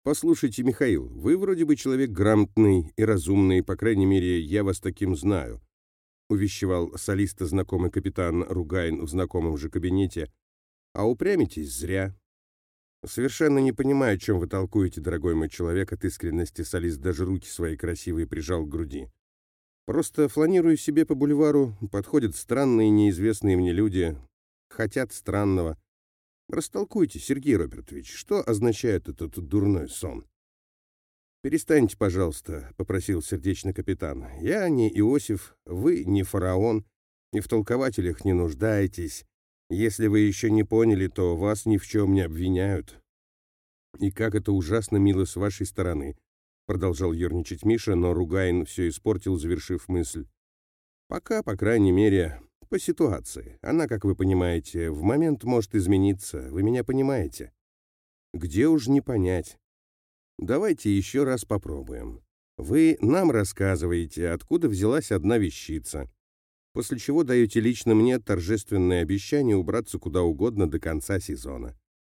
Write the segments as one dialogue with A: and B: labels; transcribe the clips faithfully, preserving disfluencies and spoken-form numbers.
A: «Послушайте, Михаил, вы вроде бы человек грамотный и разумный, по крайней мере, я вас таким знаю», увещевал солиста знакомый капитан Ругайн в знакомом же кабинете. «А упрямитесь зря». «Совершенно не понимаю, о чем вы толкуете, дорогой мой человек», от искренности солист даже руки свои красивые прижал к груди. «Просто фланирую себе по бульвару, подходят странные неизвестные мне люди, хотят странного. Растолкуйте, Сергей Робертович, что означает этот дурной сон?» «Перестаньте, пожалуйста», — попросил сердечно капитан. «Я не Иосиф, вы не фараон, и в толкователях не нуждаетесь. Если вы еще не поняли, то вас ни в чем не обвиняют». «И как это ужасно мило с вашей стороны», — продолжал ерничать Миша, но Ругайн все испортил, завершив мысль. «Пока, по крайней мере, по ситуации. Она, как вы понимаете, в момент может измениться. Вы меня понимаете?» «Где уж не понять. Давайте еще раз попробуем. Вы нам рассказываете, откуда взялась одна вещица, после чего даете лично мне торжественное обещание убраться куда угодно до конца сезона.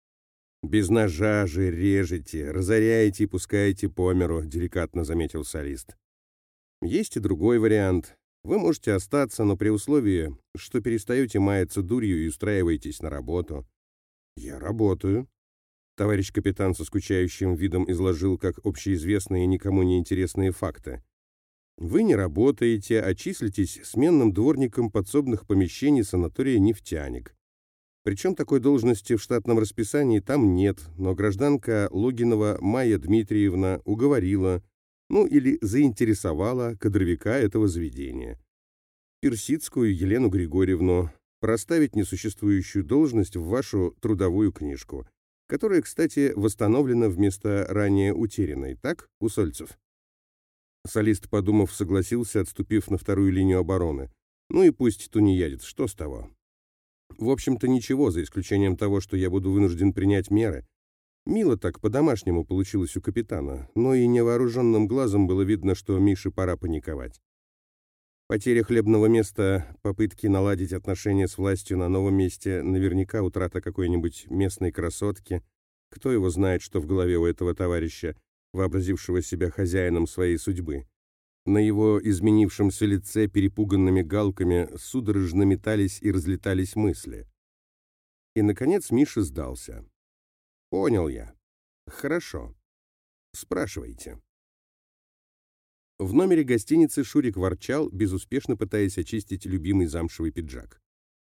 A: Без ножа же режете, разоряете и пускаете по миру», — деликатно заметил солист. «Есть и другой вариант. Вы можете остаться, но при условии, что перестаете маяться дурью и устраиваетесь на работу». «Я работаю», — товарищ капитан со скучающим видом изложил как общеизвестные и никому не интересные факты. «Вы не работаете, а числитесь сменным дворником подсобных помещений санатория «Нефтяник». Причем такой должности в штатном расписании там нет, но гражданка Логинова Майя Дмитриевна уговорила, ну или заинтересовала кадровика этого заведения, Персидскую Елену Григорьевну, проставить несуществующую должность в вашу трудовую книжку, которая, кстати, восстановлена вместо ранее утерянной, так, Усольцев?» Солист, подумав, согласился, отступив на вторую линию обороны. «Ну и пусть тунеядец, что с того? В общем-то, ничего, за исключением того, что я буду вынужден принять меры. Мило так, по-домашнему получилось у капитана, но и невооруженным глазом было видно, что Мише пора паниковать. Потеря хлебного места, попытки наладить отношения с властью на новом месте, наверняка утрата какой-нибудь местной красотки. Кто его знает, что в голове у этого товарища, вообразившего себя хозяином своей судьбы. На его изменившемся лице перепуганными галками судорожно метались и разлетались мысли. И, наконец, Миша сдался. «Понял я. Хорошо. Спрашивайте». В номере гостиницы Шурик ворчал, безуспешно пытаясь очистить любимый замшевый пиджак.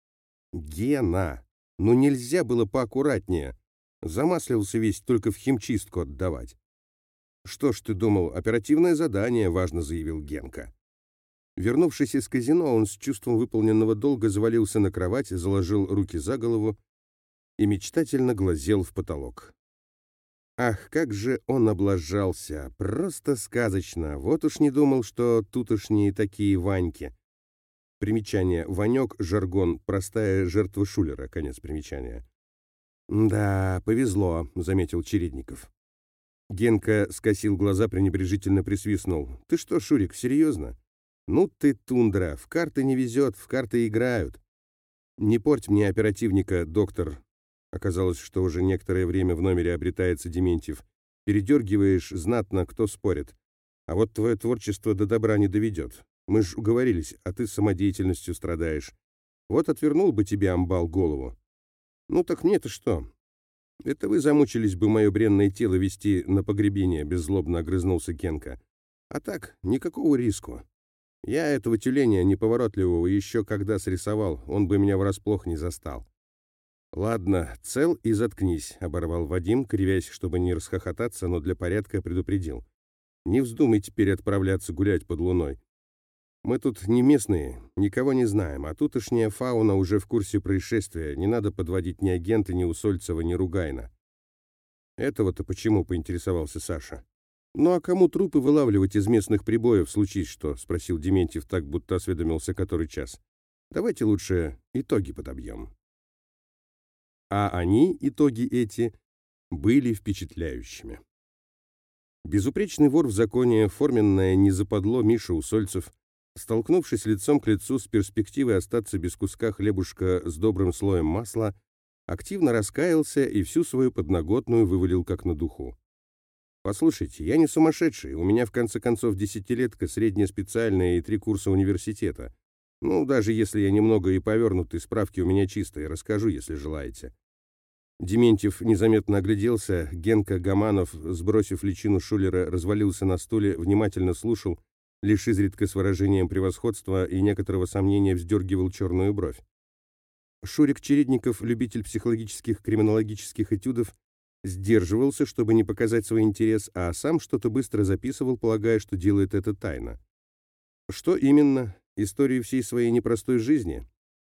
A: «Гена, ну нельзя было поаккуратнее. Замаслился весь, только в химчистку отдавать». «Что ж ты думал, оперативное задание», — важно заявил Генка. Вернувшись из казино, он с чувством выполненного долга завалился на кровать, заложил руки за голову и мечтательно глазел в потолок. Ах, как же он облажался! Просто сказочно! Вот уж не думал, что тутошние такие Ваньки. Примечание. Ванек, жаргон, простая жертва шулера. Конец примечания. «Да, повезло», — заметил Чередников. Генка скосил глаза, пренебрежительно присвистнул. «Ты что, Шурик, серьезно? Ну ты тундра, в карты не везет, в карты играют. Не порть мне оперативника, доктор». Оказалось, что уже некоторое время в номере обретается Дементьев. «Передергиваешь знатно, кто спорит. А вот твое творчество до добра не доведет. Мы ж уговорились, а ты самодеятельностью страдаешь. Вот отвернул бы тебе амбал голову». «Ну так мне-то что? Это вы замучились бы мое бренное тело вести на погребение», — беззлобно огрызнулся Генка. «А так, никакого риску. Я этого тюленя неповоротливого еще когда срисовал, он бы меня врасплох не застал». «Ладно, цел и заткнись», — оборвал Вадим, кривясь, чтобы не расхохотаться, но для порядка предупредил. «Не вздумай теперь отправляться гулять под луной. Мы тут не местные, никого не знаем, а тутошняя фауна уже в курсе происшествия, не надо подводить ни агента, ни Усольцева, ни Ругайна». «Этого-то почему?» — поинтересовался Саша. «Ну а кому трупы вылавливать из местных прибоев, случись что?» — спросил Дементьев так, будто осведомился который час. «Давайте лучше итоги подобьем». А они, итоги эти, были впечатляющими. Безупречный вор в законе, форменное не западло Миша Усольцев, столкнувшись лицом к лицу с перспективой остаться без куска хлебушка с добрым слоем масла, активно раскаялся и всю свою подноготную вывалил как на духу. Послушайте, я не сумасшедший, у меня в конце концов десятилетка, средняя специальная и три курса университета. Ну, даже если я немного и повернутый, справки у меня чистые, расскажу, если желаете». Дементьев незаметно огляделся, Генка Гаманов, сбросив личину Шулера, развалился на стуле, внимательно слушал, лишь изредка с выражением превосходства и некоторого сомнения вздергивал черную бровь. Шурик Чередников, любитель психологических криминологических этюдов, сдерживался, чтобы не показать свой интерес, а сам что-то быстро записывал, полагая, что делает это тайно. Что именно? Историю всей своей непростой жизни?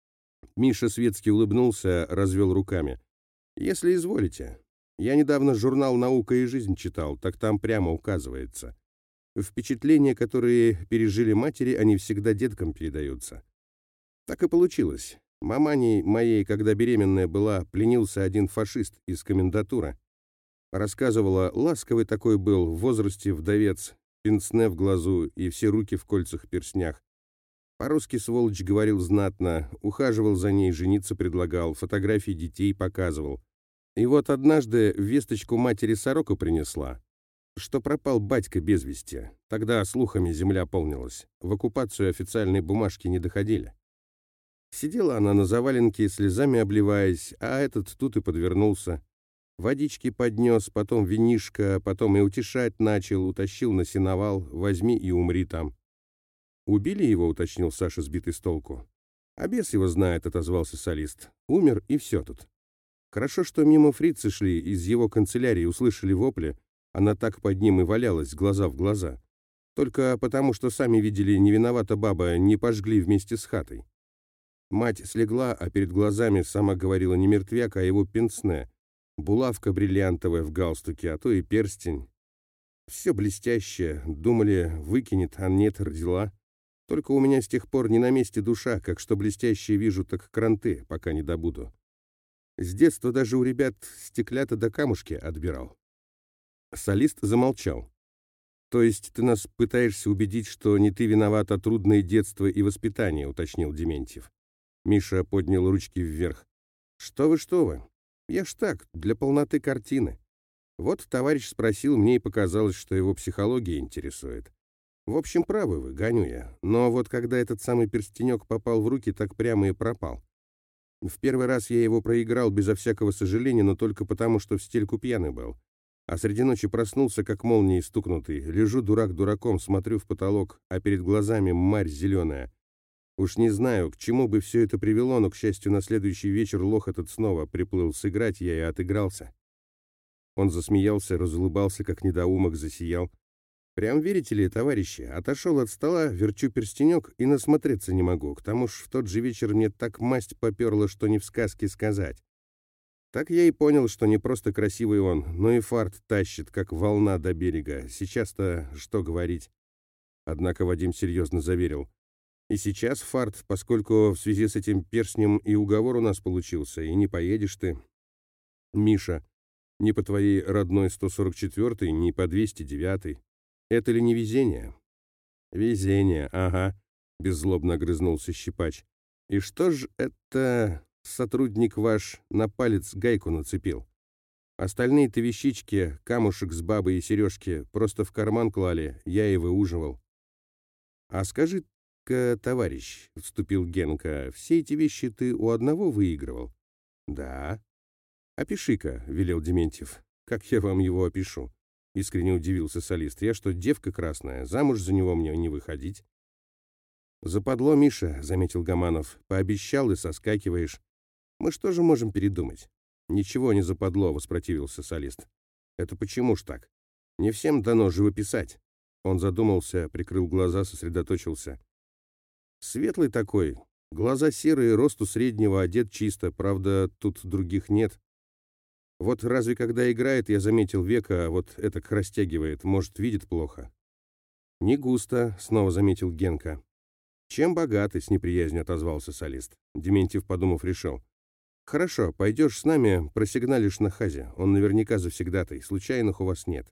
A: Миша светски улыбнулся, развел руками. «Если изволите. Я недавно журнал «Наука и жизнь» читал, так там прямо указывается. Впечатления, которые пережили матери, они всегда деткам передаются. Так и получилось. Маманей моей, когда беременная была, пленился один фашист из комендатуры. Рассказывала, ласковый такой был, в возрасте вдовец, пенсне в глазу и все руки в кольцах-перстнях. По-русски сволочь говорил знатно, ухаживал за ней, жениться предлагал, фотографии детей показывал. И вот однажды весточку матери сорока принесла, что пропал батька без вести. Тогда слухами земля полнилась. В оккупацию официальные бумажки не доходили. Сидела она на заваленке, слезами обливаясь, а этот тут и подвернулся. Водички поднес, потом винишко, потом и утешать начал, утащил на сеновал, возьми и умри там. «Убили его?» — уточнил Саша, сбитый с толку. «А бес его знает», — отозвался солист. «Умер, и все тут. Хорошо, что мимо фрицы шли, из его канцелярии услышали вопли, она так под ним и валялась, глаза в глаза. Только потому, что сами видели, не виновата баба, не пожгли вместе с хатой. Мать слегла, а перед глазами сама говорила не мертвяк, а его пенсне. Булавка бриллиантовая в галстуке, а то и перстень. Все блестящее, думали, выкинет, а нет, родила. Только у меня с тех пор не на месте душа, как что блестящее вижу, так кранты, пока не добуду. С детства даже у ребят стеклята до камушки отбирал». Солист замолчал. «То есть ты нас пытаешься убедить, что не ты виноват, а трудное детство и воспитание», — уточнил Дементьев. Миша поднял ручки вверх. «Что вы, что вы? Я ж так, для полноты картины. Вот товарищ спросил, мне и показалось, что его психология интересует. В общем, правы вы, гоню я. Но вот когда этот самый перстенек попал в руки, так прямо и пропал. В первый раз я его проиграл безо всякого сожаления, но только потому, что в стельку пьяный был. А среди ночи проснулся, как молнией стукнутый. Лежу дурак дураком, смотрю в потолок, а перед глазами марь зеленая. Уж не знаю, к чему бы все это привело, но, к счастью, на следующий вечер лох этот снова приплыл сыграть, я и отыгрался». Он засмеялся, разулыбался, как недоумок, засиял. «Прям верите ли, товарищи, отошел от стола, верчу перстенек и насмотреться не могу. К тому ж в тот же вечер мне так масть поперла, что не в сказке сказать. Так я и понял, что не просто красивый он, но и фарт тащит, как волна до берега. Сейчас-то что говорить?» Однако Вадим серьезно заверил. «И сейчас фарт, поскольку в связи с этим перстнем и уговор у нас получился, и не поедешь ты, Миша, ни по твоей родной сто сорок четвёртой, ни по двести девятой. Это ли не везение?» «Везение, ага», — беззлобно огрызнулся Щипач. «И что ж это сотрудник ваш на палец гайку нацепил? Остальные-то вещички, камушек с бабой и сережки, просто в карман клали, я и выуживал». «А скажи-ка, товарищ», — вступил Генка, — «все эти вещи ты у одного выигрывал?» «Да». «Опиши-ка», — велел Дементьев. «Как я вам его опишу?» — искренне удивился солист. «Я что, девка красная? Замуж за него мне не выходить?» «Западло, Миша», — заметил Гаманов. «Пообещал и соскакиваешь. Мы что же можем передумать?» «Ничего не западло», — воспротивился солист. «Это почему ж так? Не всем дано живописать». Он задумался, прикрыл глаза, сосредоточился. «Светлый такой, глаза серые, росту среднего, одет чисто, правда, тут других нет. Вот разве когда играет, я заметил века, а вот это растягивает, может, видит плохо». «Не густо», — снова заметил Генка. «Чем богатый?» — с неприязнью отозвался солист. Дементьев, подумав, решил. «Хорошо, пойдешь с нами, просигналишь на хазе. Он наверняка завсегдатай, случайных у вас нет».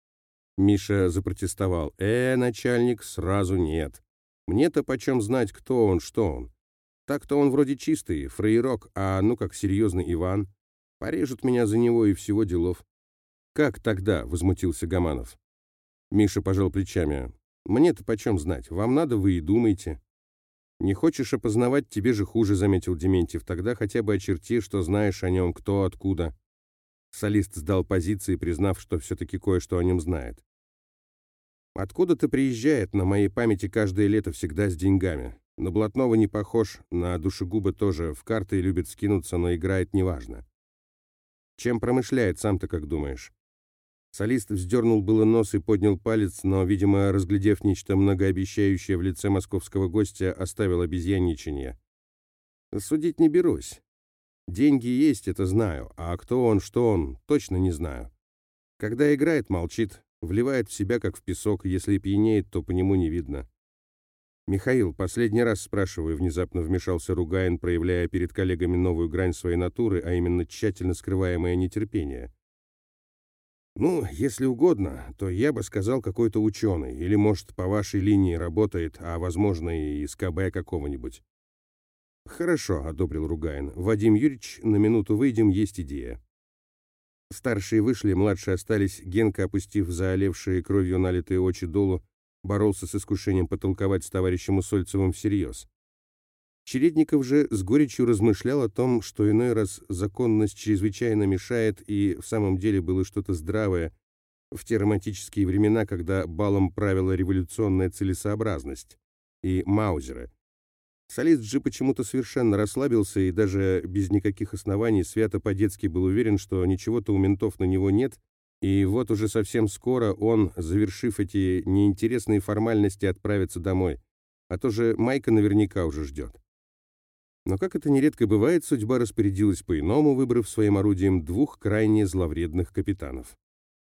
A: Миша запротестовал. «Э, начальник, сразу нет. Мне-то почем знать, кто он, что он? Так-то он вроде чистый, фраерок, а ну как серьезный Иван. Порежут меня за него и всего делов». «Как тогда?» — возмутился Гаманов. Миша пожал плечами. «Мне-то почем знать? Вам надо, вы и думайте». «Не хочешь опознавать, тебе же хуже», — заметил Дементьев. «Тогда хотя бы очерти, что знаешь о нем, кто, откуда». Солист сдал позиции, признав, что все-таки кое-что о нем знает. «Откуда-то приезжает, на моей памяти каждое лето всегда с деньгами. На блатного не похож, на душегуба тоже, в карты любит скинуться, но играет неважно». «Чем промышляет, сам-то как думаешь?» Солист вздернул было нос и поднял палец, но, видимо, разглядев нечто многообещающее в лице московского гостя, оставил обезьянничанье. «Судить не берусь. Деньги есть, это знаю, а кто он, что он, точно не знаю. Когда играет, молчит, вливает в себя, как в песок, если пьянеет, то по нему не видно». «Михаил, последний раз спрашиваю», — внезапно вмешался Ругайн, проявляя перед коллегами новую грань своей натуры, а именно тщательно скрываемое нетерпение. «Ну, если угодно, то я бы сказал какой-то ученый, или, может, по вашей линии работает, а, возможно, и из КБ какого-нибудь». «Хорошо», — одобрил Ругайн. «Вадим Юрьевич, на минуту выйдем, есть идея». Старшие вышли, младшие остались. Генка, опустив заолевшие кровью налитые очи долу, боролся с искушением потолковать с товарищем Усольцевым всерьез. Чередников же с горечью размышлял о том, что иной раз законность чрезвычайно мешает, и в самом деле было что-то здравое в те романтические времена, когда балом правила революционная целесообразность и маузеры. Солист же почему-то совершенно расслабился и даже без никаких оснований свято по-детски был уверен, что ничего-то у ментов на него нет, и вот уже совсем скоро он, завершив эти неинтересные формальности, отправится домой, а то же Майка наверняка уже ждет. Но, как это нередко бывает, судьба распорядилась по-иному, выбрав своим орудием двух крайне зловредных капитанов.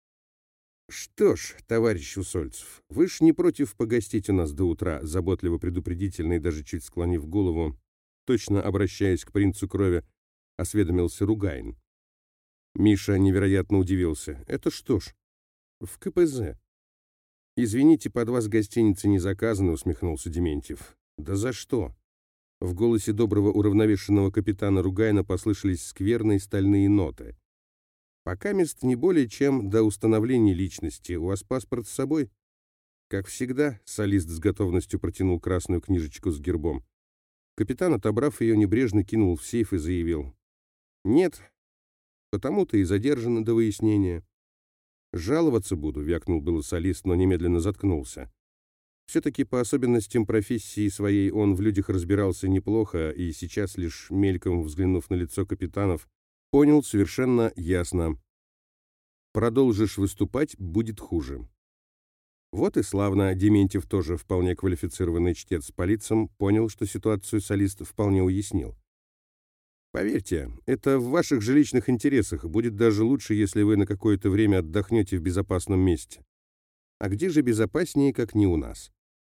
A: «Что ж, товарищ Усольцев, вы ж не против погостить у нас до утра», заботливо предупредительный, даже чуть склонив голову, точно обращаясь к принцу крови, осведомился Ругайн. Миша невероятно удивился. «Это что ж, в КПЗ». «Извините, под вас гостиницы не заказаны», усмехнулся Дементьев. «Да за что?» В голосе доброго уравновешенного капитана Ругайна послышались скверные стальные ноты. «Пока мест не более чем до установления личности. У вас паспорт с собой?» Как всегда, солист с готовностью протянул красную книжечку с гербом. Капитан, отобрав ее, небрежно кинул в сейф и заявил: «Нет, потому-то и задержано до выяснения». «Жаловаться буду», — вякнул было солист, но немедленно заткнулся. Все-таки по особенностям профессии своей он в людях разбирался неплохо, и сейчас, лишь мельком взглянув на лицо капитанов, понял совершенно ясно: продолжишь выступать — будет хуже. Вот и славно. Дементьев, тоже вполне квалифицированный чтец по лицам, понял, что ситуацию солист вполне уяснил. «Поверьте, это в ваших же личных интересах. Будет даже лучше, если вы на какое-то время отдохнете в безопасном месте. А где же безопаснее, как не у нас?»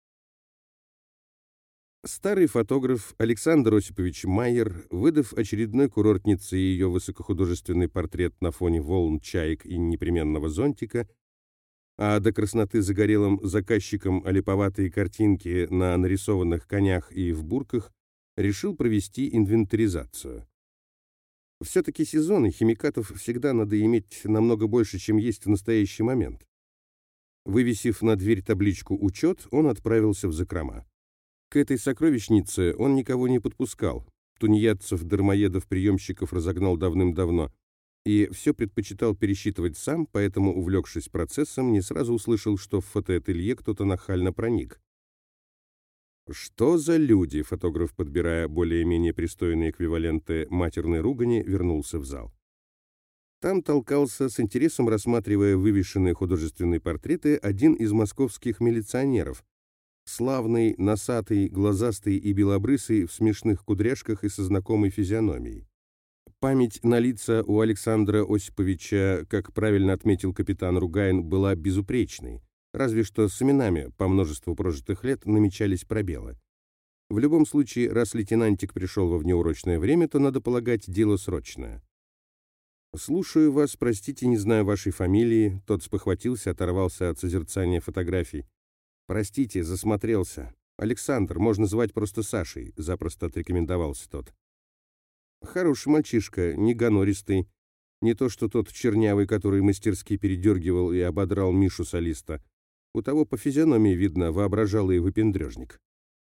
A: Старый фотограф Александр Осипович Майер, выдав очередной курортнице ее высокохудожественный портрет на фоне волн, чаек и непременного зонтика, а до красноты загорелым заказчиком олиповатые картинки на нарисованных конях и в бурках, решил провести инвентаризацию. Все-таки сезоны химикатов всегда надо иметь намного больше, чем есть в настоящий момент. Вывесив на дверь табличку «Учет», он отправился в закрома. К этой сокровищнице он никого не подпускал. Тунеядцев, дармоедов, приемщиков разогнал давным-давно. И все предпочитал пересчитывать сам, поэтому, увлекшись процессом, не сразу услышал, что в фотоателье кто-то нахально проник. «Что за люди?» — фотограф, подбирая более-менее пристойные эквиваленты матерной ругани, вернулся в зал. Там толкался, с интересом рассматривая вывешенные художественные портреты, один из московских милиционеров. Славный, носатый, глазастый и белобрысый, в смешных кудряшках и со знакомой физиономией. Память на лица у Александра Осиповича, как правильно отметил капитан Ругайн, была безупречной, разве что с именами по множеству прожитых лет намечались пробелы. В любом случае, раз лейтенантик пришел во внеурочное время, то, надо полагать, дело срочное. «Слушаю вас, простите, не знаю вашей фамилии», тот спохватился, оторвался от созерцания фотографий. «Простите, засмотрелся. Александр, можно звать просто Сашей», — запросто отрекомендовался тот. «Хороший мальчишка, не гонористый. Не то что тот чернявый, который мастерски передергивал и ободрал Мишу-солиста. У того по физиономии видно воображалый выпендрежник.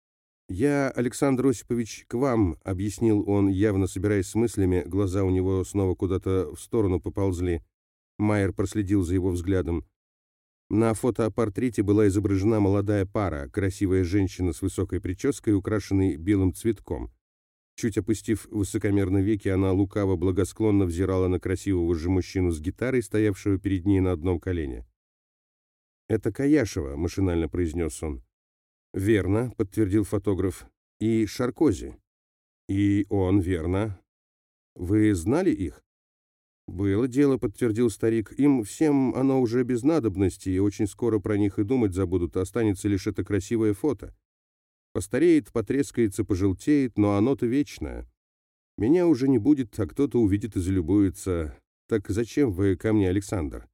A: «Я, Александр Осипович, к вам», — объяснил он, явно собираясь с мыслями, глаза у него снова куда-то в сторону поползли. Майер проследил за его взглядом. На фотопортрете была изображена молодая пара, красивая женщина с высокой прической, украшенной белым цветком. Чуть опустив высокомерно веки, она лукаво-благосклонно взирала на красивого же мужчину с гитарой, стоявшего перед ней на одном колене. «Это Каяшева», — машинально произнес он. «Верно», — подтвердил фотограф. «И Шаркози». «И он, верно. Вы знали их?» «Было дело», — подтвердил старик. «Им всем оно уже без надобности, и очень скоро про них и думать забудут, останется лишь это красивое фото. Постареет, потрескается, пожелтеет, но оно-то вечное. Меня уже не будет, а кто-то увидит и залюбуется. Так зачем вы ко мне, Александр?»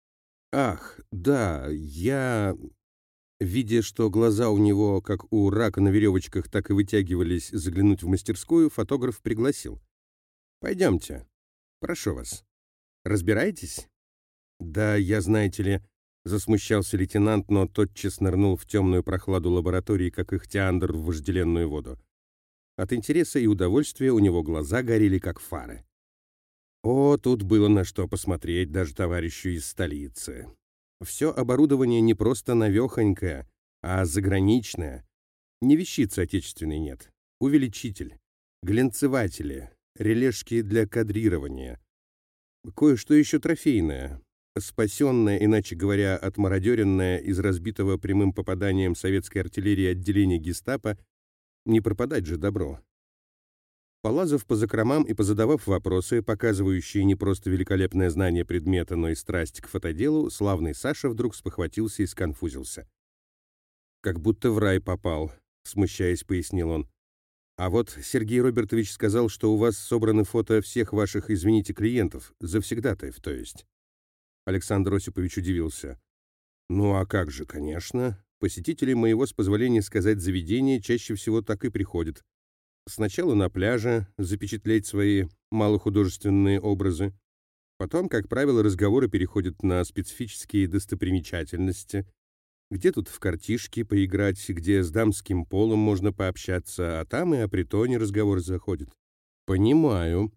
A: «Ах, да, я...» Видя, что глаза у него, как у рака на веревочках, так и вытягивались заглянуть в мастерскую, фотограф пригласил. «Пойдемте. Прошу вас. Разбираетесь?» «Да, я, знаете ли...» — засмущался лейтенант, но тотчас нырнул в темную прохладу лаборатории, как ихтиандр в вожделенную воду. От интереса и удовольствия у него глаза горели, как фары. О, тут было на что посмотреть даже товарищу из столицы. Все оборудование не просто навехонькое, а заграничное. Не вещицы отечественной нет. Увеличитель, глянцеватели, релешки для кадрирования. Кое-что еще трофейное, спасенное, иначе говоря, отмародеренное из разбитого прямым попаданием советской артиллерии отделения гестапо, не пропадать же добро. Полазав по закромам и позадавав вопросы, показывающие не просто великолепное знание предмета, но и страсть к фотоделу, славный Саша вдруг спохватился и сконфузился. «Как будто в рай попал», — смущаясь, пояснил он. «А вот Сергей Робертович сказал, что у вас собраны фото всех ваших, извините, клиентов, завсегдатаев, то есть». Александр Осипович удивился. «Ну а как же, конечно. Посетители моего, с позволения сказать, заведения чаще всего так и приходят. Сначала на пляже запечатлеть свои малохудожественные образы. Потом, как правило, разговоры переходят на специфические достопримечательности. Где тут в картишки поиграть, где с дамским полом можно пообщаться, а там и о притоне разговор заходит. Понимаю.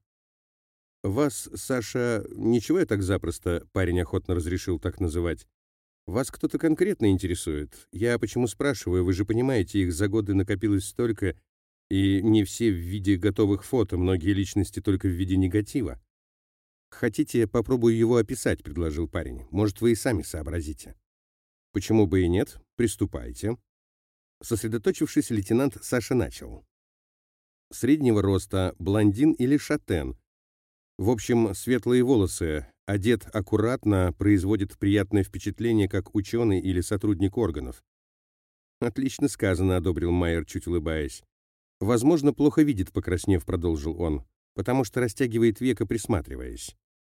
A: Вас, Саша, ничего я так запросто, парень охотно разрешил так называть. Вас кто-то конкретно интересует? Я почему спрашиваю, вы же понимаете, их за годы накопилось столько, и не все в виде готовых фото, многие личности только в виде негатива. «Хотите, попробую его описать», — предложил парень. «Может, вы и сами сообразите». «Почему бы и нет? Приступайте». Сосредоточившись, лейтенант Саша начал. Среднего роста, блондин или шатен. В общем, светлые волосы, одет аккуратно, производит приятное впечатление, как ученый или сотрудник органов. «Отлично сказано», — одобрил Майер, чуть улыбаясь. «Возможно, плохо видит», — покраснев, продолжил он, «потому что растягивает веко, присматриваясь».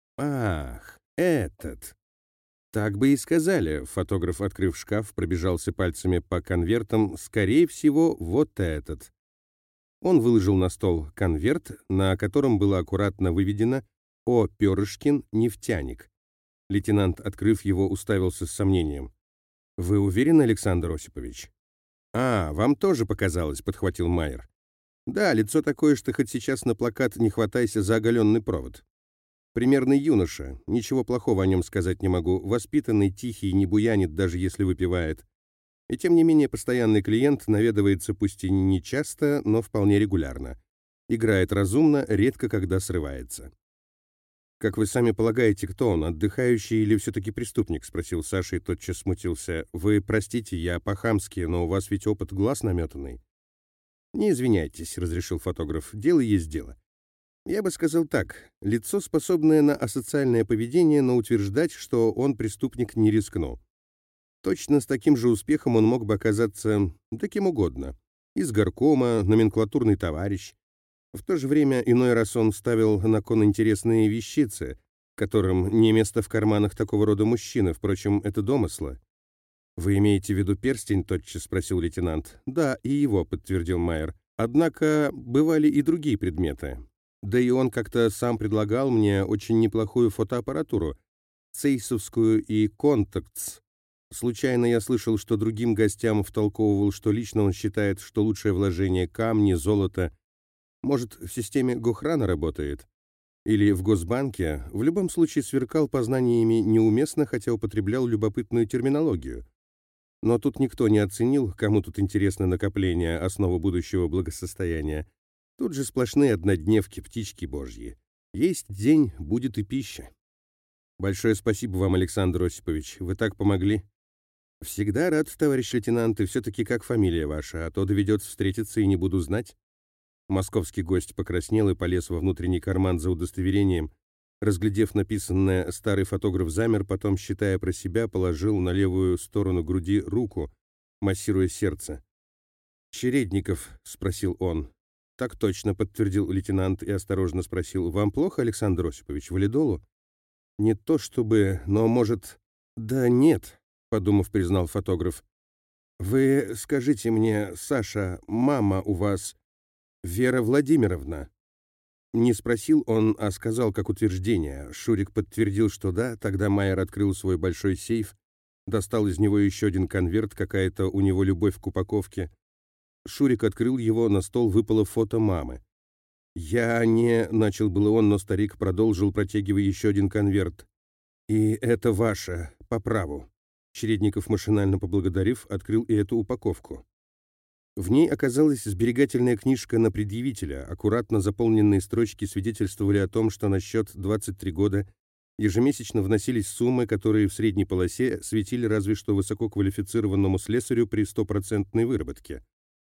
A: «Ах, этот!» «Так бы и сказали», — фотограф, открыв шкаф, пробежался пальцами по конвертам, «скорее всего, вот этот». Он выложил на стол конверт, на котором было аккуратно выведено «О. Перышкин, нефтяник». Лейтенант, открыв его, уставился с сомнением. «Вы уверены, Александр Осипович?» «А, вам тоже показалось», — подхватил Майер. «Да, лицо такое, что хоть сейчас на плакат не хватайся за оголенный провод. Примерный юноша, ничего плохого о нем сказать не могу, воспитанный, тихий, не буянит, даже если выпивает. И тем не менее постоянный клиент наведывается пусть и не часто, но вполне регулярно. Играет разумно, редко когда срывается». «Как вы сами полагаете, кто он, отдыхающий или все-таки преступник?» — спросил Саша и тотчас смутился. «Вы простите, я по-хамски, но у вас ведь опыт глаз наметанный». «Не извиняйтесь», — разрешил фотограф, — «дело есть дело. Я бы сказал так, лицо, способное на асоциальное поведение, но утверждать, что он преступник, не рискну. Точно с таким же успехом он мог бы оказаться да кем угодно. Из горкома, номенклатурный товарищ. В то же время иной раз он ставил на кон интересные вещицы, которым не место в карманах такого рода мужчины, впрочем, это домыслы». «Вы имеете в виду перстень?» — тотчас спросил лейтенант. «Да, и его», — подтвердил Майер. «Однако бывали и другие предметы. Да и он как-то сам предлагал мне очень неплохую фотоаппаратуру, цейсовскую и Contax. Случайно я слышал, что другим гостям втолковывал, что лично он считает, что лучшее вложение — камни, золото. Может, в системе Гохрана работает? Или в Госбанке? В любом случае сверкал познаниями неуместно, хотя употреблял любопытную терминологию. Но тут никто не оценил, кому тут интересно накопление, основа будущего благосостояния. Тут же сплошные однодневки, птички божьи. Есть день, будет и пища. Большое спасибо вам, Александр Осипович, вы так помогли. Всегда рад, товарищ лейтенант, и все-таки как фамилия ваша, а то доведется встретиться и не буду знать. Московский гость покраснел и полез во внутренний карман за удостоверением. Разглядев написанное, старый фотограф замер, потом, считая про себя, положил на левую сторону груди руку, массируя сердце. «Чередников?» — спросил он. «Так точно», — подтвердил лейтенант и осторожно спросил. «Вам плохо, Александр Осипович, валидолу?» «Не то чтобы, но, может...» «Да нет», — подумав, признал фотограф. «Вы скажите мне, Саша, мама у вас Вера Владимировна?» Не спросил он, а сказал как утверждение. Шурик подтвердил, что да. Тогда Майер открыл свой большой сейф, достал из него еще один конверт, какая-то у него любовь к упаковке. Шурик открыл его, на стол выпало фото мамы. «Я не...» — начал было он, но старик продолжил, протягивая еще один конверт. «И это ваше, по праву». Чередников, машинально поблагодарив, открыл и эту упаковку. В ней оказалась сберегательная книжка на предъявителя. Аккуратно заполненные строчки свидетельствовали о том, что на счет двадцать три года ежемесячно вносились суммы, которые в средней полосе светили разве что высококвалифицированному слесарю при стопроцентной выработке.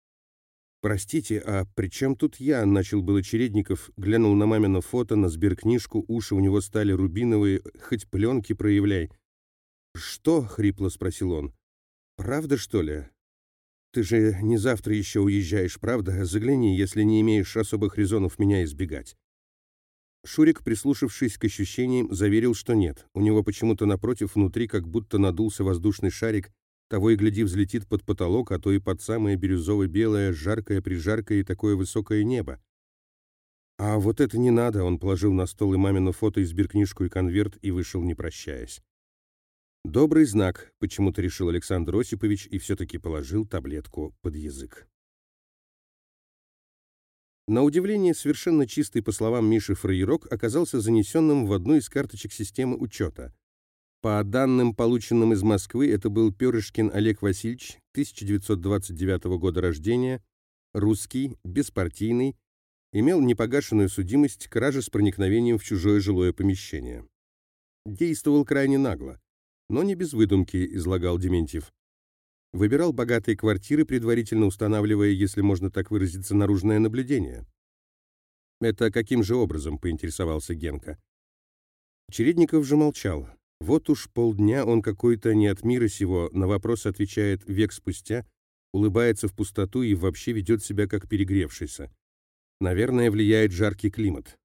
A: «Простите, а при чем тут я?» — начал было Чередников, глянул на мамино фото, на сберкнижку, уши у него стали рубиновые, хоть пленки проявляй. «Что?» — хрипло спросил он. «Правда, что ли? Ты же не завтра еще уезжаешь, правда? Загляни, если не имеешь особых резонов меня избегать». Шурик, прислушавшись к ощущениям, заверил, что нет. У него почему-то напротив внутри как будто надулся воздушный шарик, того и гляди взлетит под потолок, а то и под самое бирюзово-белое, жаркое-прижаркое и такое высокое небо. «А вот это не надо», — он положил на стол и мамину фото, и сберкнижку, и конверт, и вышел, не прощаясь. «Добрый знак», — почему-то решил Александр Осипович и все-таки положил таблетку под язык. На удивление, совершенно чистый, по словам Миши, фраерок оказался занесенным в одну из карточек системы учета. По данным, полученным из Москвы, это был Перышкин Олег Васильевич, тысяча девятьсот двадцать девятого года рождения, русский, беспартийный, имел непогашенную судимость кражи с проникновением в чужое жилое помещение. Действовал крайне нагло. Но не без выдумки, излагал Дементьев. Выбирал богатые квартиры, предварительно устанавливая, если можно так выразиться, наружное наблюдение. «Это каким же образом?» — поинтересовался Генка. Чередников же молчал. Вот уж полдня он какой-то не от мира сего, на вопрос отвечает век спустя, улыбается в пустоту и вообще ведет себя как перегревшийся. Наверное, влияет жаркий климат.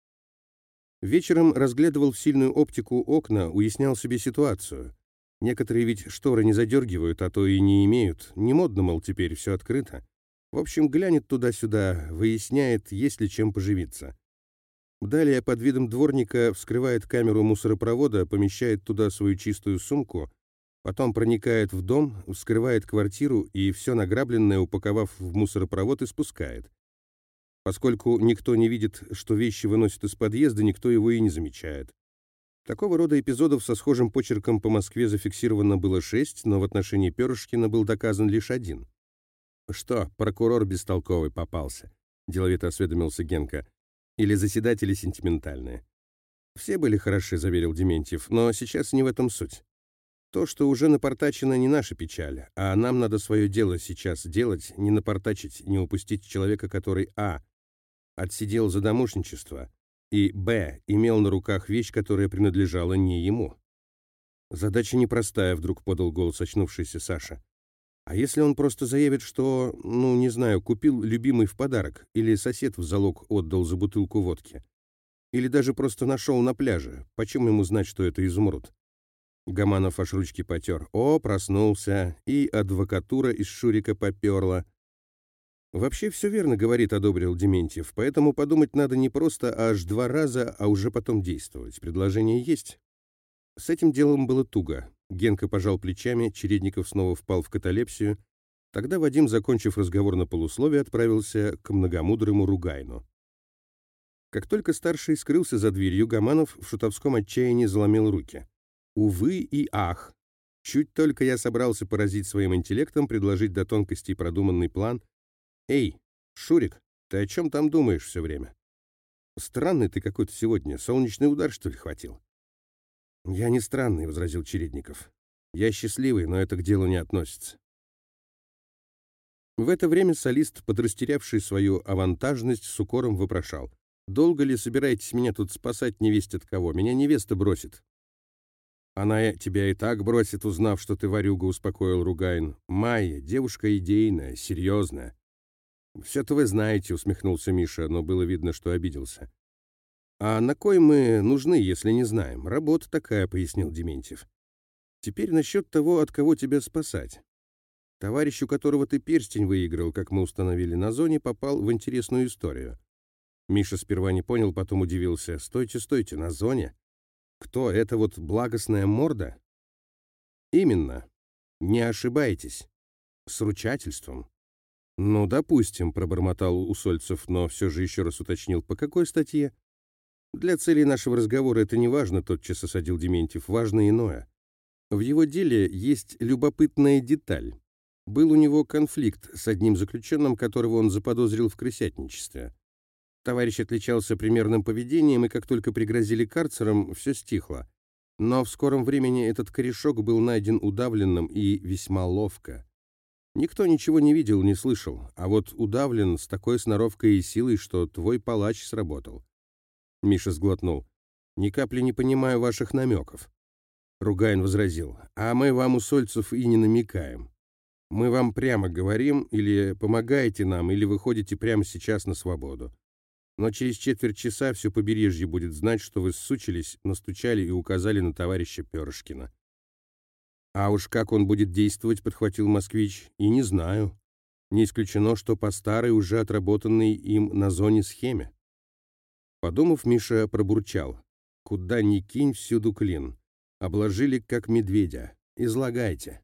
A: Вечером разглядывал в сильную оптику окна, уяснял себе ситуацию. Некоторые ведь шторы не задергивают, а то и не имеют. Не модно, мол, теперь все открыто. В общем, глянет туда-сюда, выясняет, есть ли чем поживиться. Далее, под видом дворника, вскрывает камеру мусоропровода, помещает туда свою чистую сумку, потом проникает в дом, вскрывает квартиру и все награбленное, упаковав в мусоропровод, и спускает. Поскольку никто не видит, что вещи выносят из подъезда, никто его и не замечает. Такого рода эпизодов со схожим почерком по Москве зафиксировано было шесть, но в отношении Перышкина был доказан лишь один. «Что, прокурор бестолковый попался?» — деловито осведомился Генка. «Или заседатели сентиментальные?» «Все были хороши», — заверил Дементьев, — «но сейчас не в этом суть. То, что уже напортачено, не наша печаль, а нам надо свое дело сейчас делать, не напортачить, не упустить человека, который а. отсидел за домушничество, и б. имел на руках вещь, которая принадлежала не ему». «Задача непростая», — вдруг подал голос очнувшийся Саша. «А если он просто заявит, что, ну, не знаю, купил любимый в подарок, или сосед в залог отдал за бутылку водки, или даже просто нашел на пляже, почему ему знать, что это изумруд?» Гаманов аж ручки потер. О, проснулся, и адвокатура из Шурика поперла. «Вообще все верно, — говорит, — одобрил Дементьев, поэтому подумать надо не просто аж два раза, а уже потом действовать. Предложение есть». С этим делом было туго. Генка пожал плечами, Чередников снова впал в каталепсию. Тогда Вадим, закончив разговор на полусловие, отправился к многомудрому Ругайну. Как только старший скрылся за дверью, Гаманов в шутовском отчаянии заломил руки. «Увы и ах! Чуть только я собрался поразить своим интеллектом, предложить до тонкостей продуманный план. Эй, Шурик, ты о чем там думаешь все время? Странный ты какой-то сегодня, солнечный удар, что ли, хватил?» «Я не странный», — возразил Чередников. «Я счастливый, но это к делу не относится». В это время солист, подрастерявший свою авантажность, с укором вопрошал: «Долго ли собираетесь меня тут спасать невесть от кого? Меня невеста бросит». «Она тебя и так бросит, узнав, что ты ворюга», — успокоил Ругайн. «Майя, девушка идейная, серьезная». «Все-то вы знаете», — усмехнулся Миша, но было видно, что обиделся. «А на кой мы нужны, если не знаем? Работа такая», — пояснил Дементьев. «Теперь насчет того, от кого тебя спасать. Товарищ, у которого ты перстень выиграл, как мы установили на зоне, попал в интересную историю». Миша сперва не понял, потом удивился. «Стойте, стойте, на зоне? Кто, это вот благостная морда?» «Именно. Не ошибайтесь. С ручательством». «Ну, допустим», — пробормотал Усольцев, но все же еще раз уточнил, по какой статье. «Для целей нашего разговора это не важно», — тотчас осадил Дементьев, — «важно иное. В его деле есть любопытная деталь. Был у него конфликт с одним заключенным, которого он заподозрил в крысятничестве. Товарищ отличался примерным поведением, и как только пригрозили карцером, все стихло. Но в скором времени этот корешок был найден удавленным и весьма ловко. Никто ничего не видел, не слышал, а вот удавлен с такой сноровкой и силой, что твой палач сработал». Миша сглотнул. «Ни капли не понимаю ваших намеков». Ругайн возразил: «А мы вам, Усольцев, и не намекаем. Мы вам прямо говорим, или помогаете нам, или выходите прямо сейчас на свободу. Но через четверть часа все побережье будет знать, что вы ссучились, настучали и указали на товарища Перышкина». «А уж как он будет действовать», — подхватил москвич, — «и не знаю. Не исключено, что по старой, уже отработанной им на зоне схеме». Подумав, Миша пробурчал: «Куда ни кинь, всюду клин. Обложили, как медведя. Излагайте».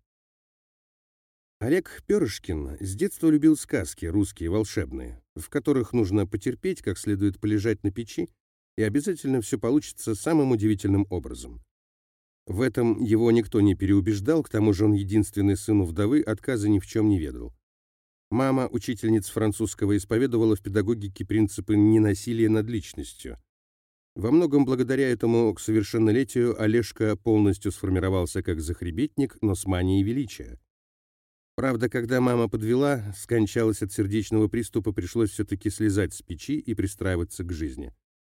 A: Олег Перышкин с детства любил сказки, русские, волшебные, в которых нужно потерпеть, как следует полежать на печи, и обязательно все получится самым удивительным образом. В этом его никто не переубеждал, к тому же он единственный сын вдовы, отказа ни в чем не ведал. Мама, учительница французского, исповедовала в педагогике принципы ненасилия над личностью. Во многом благодаря этому к совершеннолетию Олежка полностью сформировался как захребетник, но с манией величия. Правда, когда мама подвела, скончалась от сердечного приступа, пришлось все-таки слезать с печи и пристраиваться к жизни.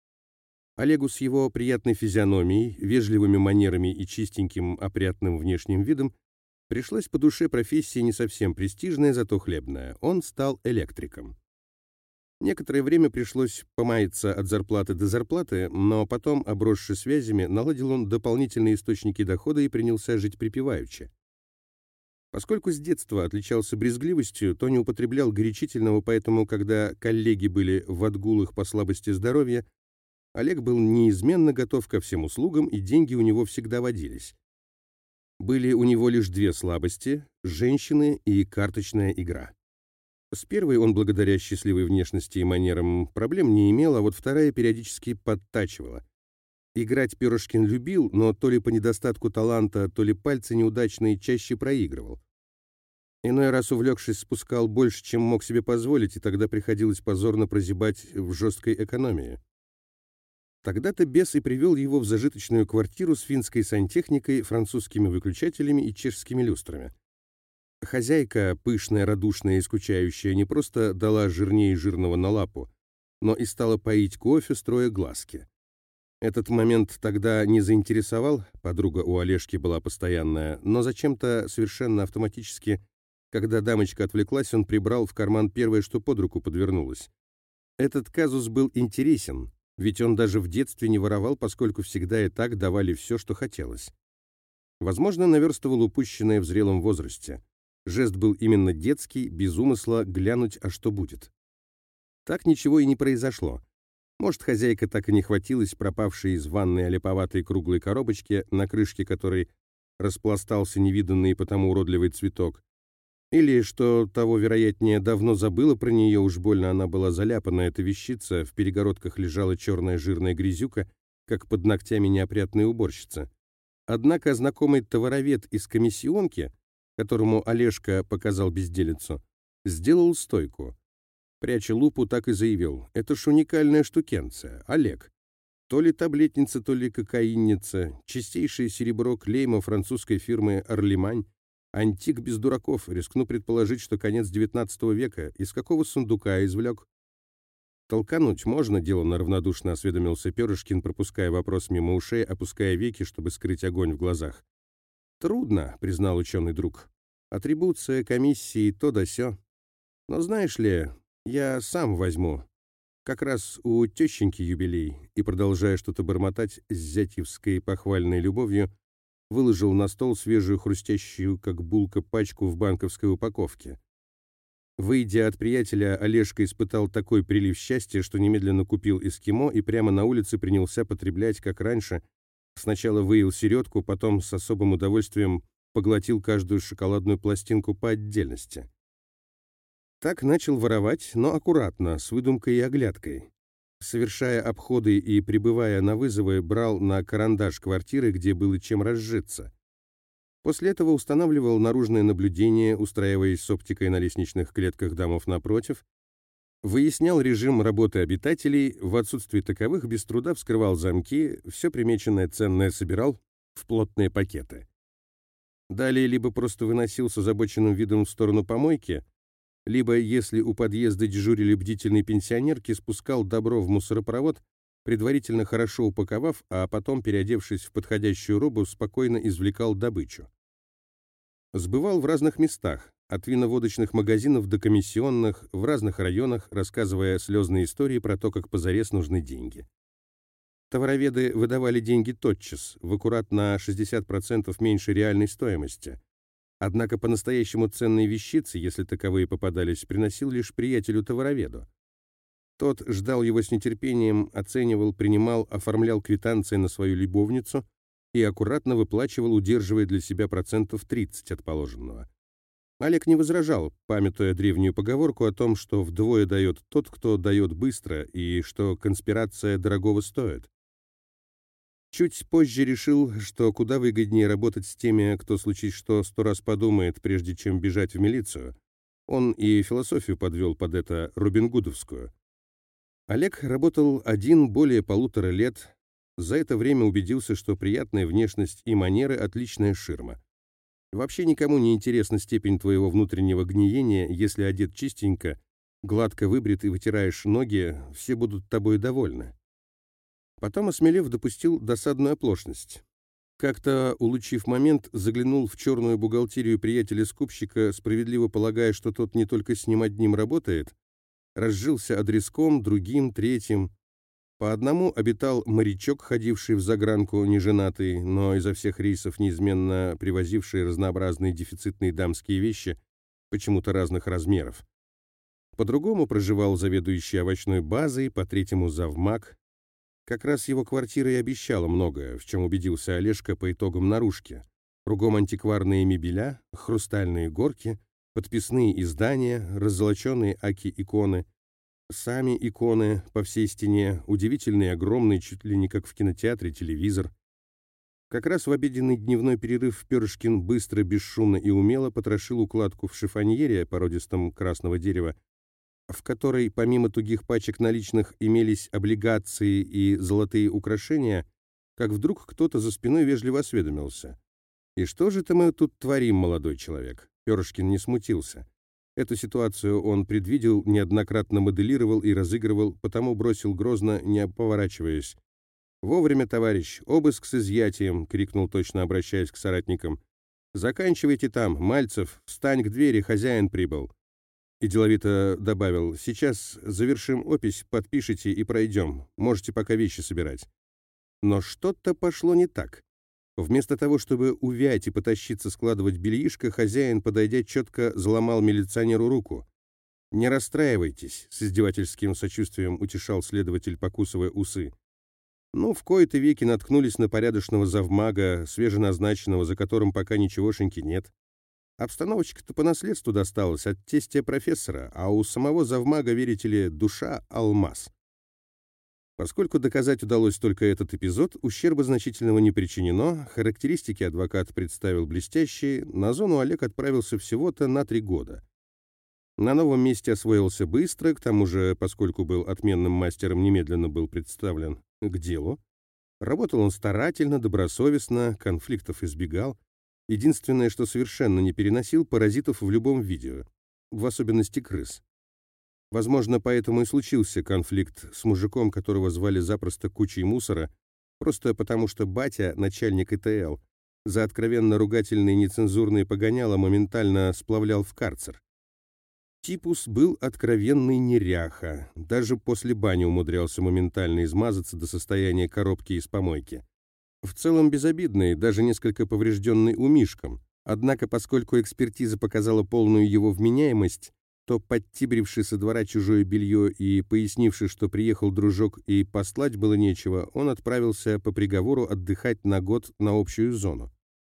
A: Олегу с его приятной физиономией, вежливыми манерами и чистеньким опрятным внешним видом пришлась по душе профессия не совсем престижная, зато хлебная. Он стал электриком. Некоторое время пришлось помаяться от зарплаты до зарплаты, но потом, обросши связями, наладил он дополнительные источники дохода и принялся жить припеваючи. Поскольку с детства отличался брезгливостью, то не употреблял горячительного, поэтому, когда коллеги были в отгулах по слабости здоровья, Олег был неизменно готов ко всем услугам, и деньги у него всегда водились. Были у него лишь две слабости – женщины и карточная игра. С первой он, благодаря счастливой внешности и манерам, проблем не имел, а вот вторая периодически подтачивала. Играть Перышкин любил, но то ли по недостатку таланта, то ли пальцы неудачные чаще проигрывал. Иной раз, увлекшись, спускал больше, чем мог себе позволить, и тогда приходилось позорно прозябать в жесткой экономии. Тогда-то бес и привел его в зажиточную квартиру с финской сантехникой, французскими выключателями и чешскими люстрами. Хозяйка, пышная, радушная и скучающая, не просто дала жирнее жирного на лапу, но и стала поить кофе, строя глазки. Этот момент тогда не заинтересовал, подруга у Олежки была постоянная, но зачем-то совершенно автоматически, когда дамочка отвлеклась, он прибрал в карман первое, что под руку подвернулось. Этот казус был интересен, ведь он даже в детстве не воровал, поскольку всегда и так давали все, что хотелось. Возможно, наверстывал упущенное в зрелом возрасте. Жест был именно детский, без умысла глянуть, а что будет. Так ничего и не произошло. Может, хозяйка так и не хватилась пропавшей из ванной олиповатой круглой коробочки, на крышке которой распластался невиданный и потому уродливый цветок. Или, что того вероятнее, давно забыла про нее, уж больно она была заляпана, эта вещица, в перегородках лежала черная жирная грязюка, как под ногтями неопрятная уборщица. Однако знакомый товаровед из комиссионки, которому Олежка показал безделицу, сделал стойку. Пряча лупу, так и заявил: «Это ж уникальная штукенция, Олег. То ли таблетница, то ли кокаинница, чистейшее серебро клейма французской фирмы «Орлемань». Антик без дураков, рискну предположить, что конец девятнадцатого века. Из какого сундука извлек?» «Толкануть можно?» — деланно равнодушно осведомился Перышкин, пропуская вопрос мимо ушей, опуская веки, чтобы скрыть огонь в глазах. «Трудно», — признал ученый друг. «Атрибуция комиссии то да сё. Но знаешь ли, я сам возьму. Как раз у тещеньки юбилей», и, продолжая что-то бормотать с зятьевской похвальной любовью, выложил на стол свежую хрустящую, как булка, пачку в банковской упаковке. Выйдя от приятеля, Олежка испытал такой прилив счастья, что немедленно купил эскимо и прямо на улице принялся потреблять, как раньше. Сначала выел середку, потом с особым удовольствием поглотил каждую шоколадную пластинку по отдельности. Так начал воровать, но аккуратно, с выдумкой и оглядкой. Совершая обходы и прибывая на вызовы, брал на карандаш квартиры, где было чем разжиться. После этого устанавливал наружное наблюдение, устраиваясь с оптикой на лестничных клетках домов напротив, выяснял режим работы обитателей, в отсутствие таковых без труда вскрывал замки, все примеченное ценное собирал в плотные пакеты. Далее либо просто выносил с озабоченным видом в сторону помойки, либо, если у подъезда дежурили бдительные пенсионерки, спускал добро в мусоропровод, предварительно хорошо упаковав, а потом, переодевшись в подходящую робу, спокойно извлекал добычу. Сбывал в разных местах, от виноводочных магазинов до комиссионных, в разных районах, рассказывая слезные истории про то, как позарез нужны деньги. Товароведы выдавали деньги тотчас, в аккурат на шестьдесят процентов меньше реальной стоимости. Однако по-настоящему ценные вещицы, если таковые попадались, приносил лишь приятелю-товароведу. Тот ждал его с нетерпением, оценивал, принимал, оформлял квитанции на свою любовницу и аккуратно выплачивал, удерживая для себя процентов тридцать от положенного. Олег не возражал, памятуя древнюю поговорку о том, что вдвое дает тот, кто дает быстро, и что конспирация дорогого стоит. Чуть позже решил, что куда выгоднее работать с теми, кто, случись что, сто раз подумает, прежде чем бежать в милицию. Он и философию подвел под это робингудовскую. Олег работал один более полутора лет. За это время убедился, что приятная внешность и манеры – отличная ширма. Вообще никому не интересна степень твоего внутреннего гниения, если одет чистенько, гладко выбрит и вытираешь ноги, все будут тобой довольны. Потом, осмелев, допустил досадную оплошность. Как-то, улучив момент, заглянул в черную бухгалтерию приятеля-скупщика, справедливо полагая, что тот не только с ним одним работает, разжился адреском, другим, третьим. По одному обитал морячок, ходивший в загранку, неженатый, но изо всех рейсов неизменно привозивший разнообразные дефицитные дамские вещи, почему-то разных размеров. По другому проживал заведующий овощной базой, по третьему завмак. Как раз его квартира и обещала многое, в чем убедился Олежка по итогам наружки. Кругом антикварные мебеля, хрустальные горки, подписные издания, раззолоченные аки-иконы, сами иконы по всей стене, удивительный огромный, чуть ли не как в кинотеатре, телевизор. Как раз в обеденный дневной перерыв Перышкин быстро, бесшумно и умело потрошил укладку в шифоньере породистом красного дерева, в которой помимо тугих пачек наличных имелись облигации и золотые украшения, как вдруг кто-то за спиной вежливо осведомился. «И что же это мы тут творим, молодой человек?» Перышкин не смутился. Эту ситуацию он предвидел, неоднократно моделировал и разыгрывал, потому бросил грозно, не поворачиваясь. «Вовремя, товарищ, обыск с изъятием!» — крикнул, точно обращаясь к соратникам. «Заканчивайте там, Мальцев, встань к двери, хозяин прибыл!» И деловито добавил: «Сейчас завершим опись, подпишите и пройдем. Можете пока вещи собирать». Но что-то пошло не так. Вместо того, чтобы увять и потащиться складывать бельишко, хозяин, подойдя, четко заломал милиционеру руку. «Не расстраивайтесь», — с издевательским сочувствием утешал следователь, покусывая усы. Ну, в кои-то веки наткнулись на порядочного завмага, свеженазначенного, за которым пока ничегошеньки нет. Обстановочка-то по наследству досталась от тестя профессора, а у самого завмага, верите ли, душа — алмаз. Поскольку доказать удалось только этот эпизод, ущерба значительного не причинено, характеристики адвокат представил блестящие, на зону Олег отправился всего-то на три года. На новом месте освоился быстро, к тому же, поскольку был отменным мастером, немедленно был представлен к делу. Работал он старательно, добросовестно, конфликтов избегал. Единственное, что совершенно не переносил, паразитов в любом виде, в особенности крыс. Возможно, поэтому и случился конфликт с мужиком, которого звали запросто кучей мусора, просто потому что батя, начальник И Т Л, за откровенно ругательные нецензурные погоняла моментально сплавлял в карцер. Типус был откровенный неряха, даже после бани умудрялся моментально измазаться до состояния коробки из помойки. В целом безобидный, даже несколько поврежденный умишком, однако поскольку экспертиза показала полную его вменяемость, то, подтибривший со двора чужое белье и пояснивший, что приехал дружок и послать было нечего, он отправился по приговору отдыхать на год на общую зону.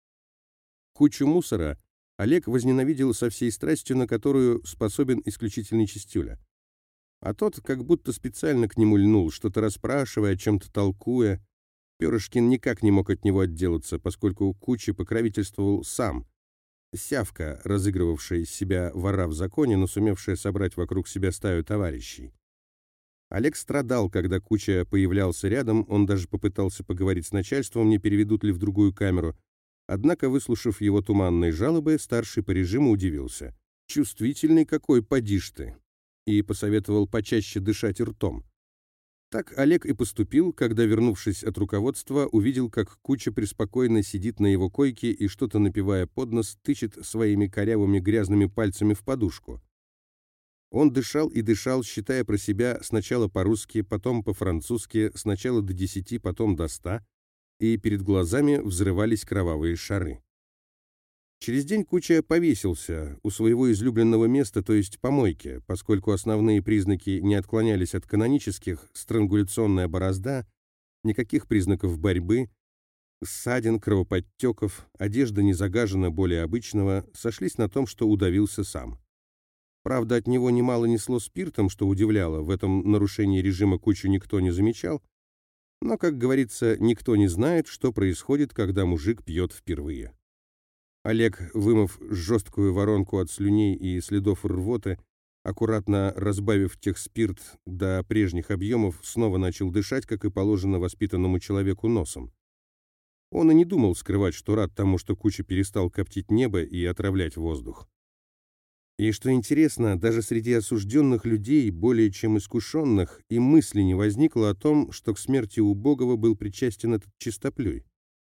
A: Кучу мусора Олег возненавидел со всей страстью, на которую способен исключительный чистюля. А тот как будто специально к нему льнул, что-то расспрашивая, о чем-то толкуя. Перышкин никак не мог от него отделаться, поскольку Куча покровительствовал сам. Сявка, разыгрывавшая из себя вора в законе, но сумевшая собрать вокруг себя стаю товарищей. Олег страдал, когда Куча появлялся рядом, он даже попытался поговорить с начальством, не переведут ли в другую камеру. Однако, выслушав его туманные жалобы, старший по режиму удивился. «Чувствительный какой, поди ж ты!» и посоветовал почаще дышать ртом. Так Олег и поступил, когда, вернувшись от руководства, увидел, как Куча преспокойно сидит на его койке и, что-то напивая под нос, тычет своими корявыми грязными пальцами в подушку. Он дышал и дышал, считая про себя сначала по-русски, потом по-французски, сначала до десяти, потом до ста, и перед глазами взрывались кровавые шары. Через день Куча повесился у своего излюбленного места, то есть помойки, поскольку основные признаки не отклонялись от канонических: странгуляционная борозда, никаких признаков борьбы, ссадин, кровоподтеков, одежда не загажена более обычного, сошлись на том, что удавился сам. Правда, от него немало несло спиртом, что удивляло, в этом нарушении режима Кучу никто не замечал, но, как говорится, никто не знает, что происходит, когда мужик пьет впервые. Олег, вымыв жесткую воронку от слюней и следов рвоты, аккуратно разбавив техспирт до прежних объемов, снова начал дышать, как и положено воспитанному человеку, носом. Он и не думал скрывать, что рад тому, что Куча перестал коптить небо и отравлять воздух. И что интересно, даже среди осужденных людей, более чем искушенных, и мысли не возникло о том, что к смерти убогого был причастен этот чистоплюй.